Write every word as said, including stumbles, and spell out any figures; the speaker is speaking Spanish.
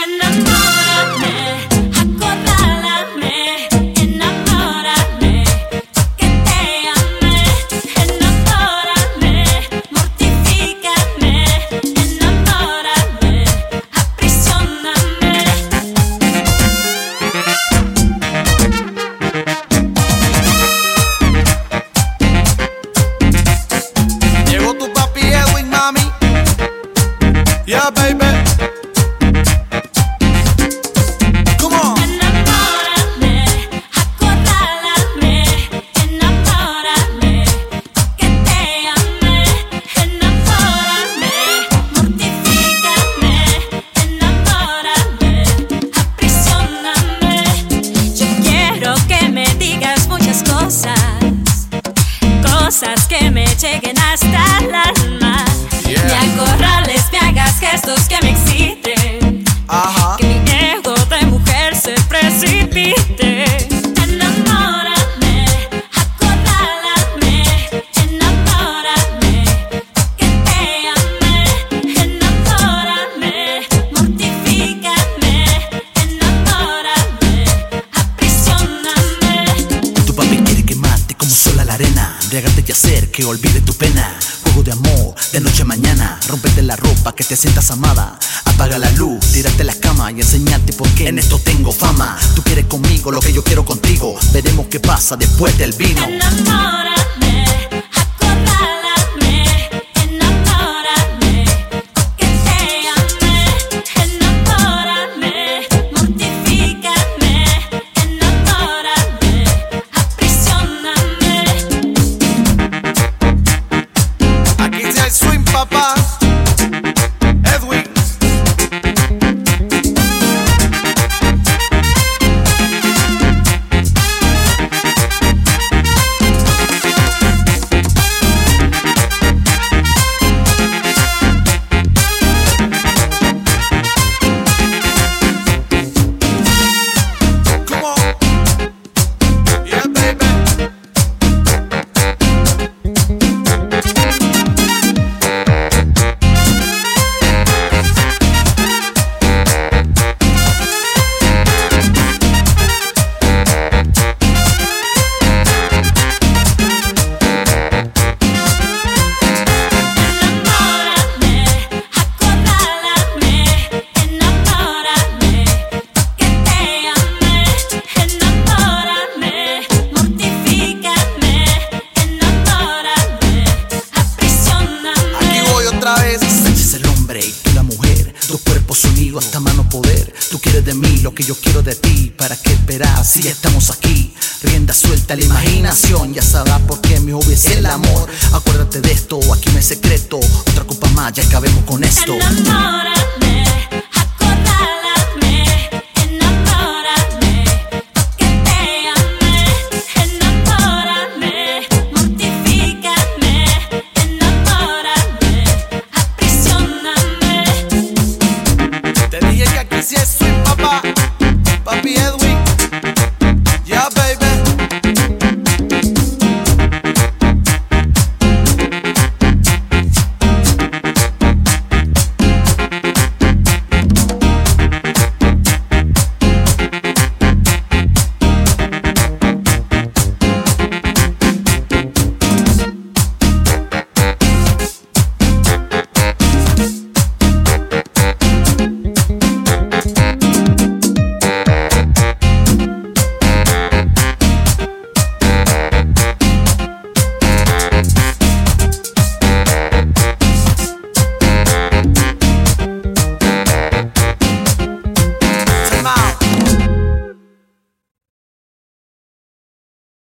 Yeah, baby. Come on. Enamórame, acorrálame, enamórame, que te ame, enamórame, mortifícame, enamórame, aprisioname. Yo quiero que me digas muchas cosas, cosas que me lleguen hasta el alma. Yeah. Me acorrales, me hagas gestos que me exciten. Ajá. Que mi ego de mujer se precipite. Enamórame, acorrálame, enamórame, que te ame, enamórame, mortifícame, enamórame, aprisioname. Tu papi quiere quemarte como sola la arena, embriagarte y hacer que olvide tu pena. De amor, de noche a mañana, rompete la ropa, que te sientas amada. Apaga la luz, tírate a la cama y enseñarte por qué en esto tengo fama. Tú quieres conmigo lo que yo quiero contigo, veremos qué pasa después del vino. Enamórame, acorrálame, enamórame, que te ame, enamórame, mortifícame, enamórame, aprisioname. Aquí está el swing, papá. Edwin. Come on. Yeah, baby. Enamórame, acorrálame, enamórame, que te ame, enamórame, mortifícame, enamórame, aprisioname. Aquí voy otra vez. Sánchez es el hombre y tú la mujer, dos cuerpos unidos hasta mano poder. Tú quieres de mí lo que yo quiero de ti, ¿para qué esperar si ya estamos aquí? Rienda suelta a la imaginación, ya sabrás por qué mi hobby es el amor. Acuérdate de esto, aquí no hay secreto, otra copa más, ya acabemos con esto. Enamórame.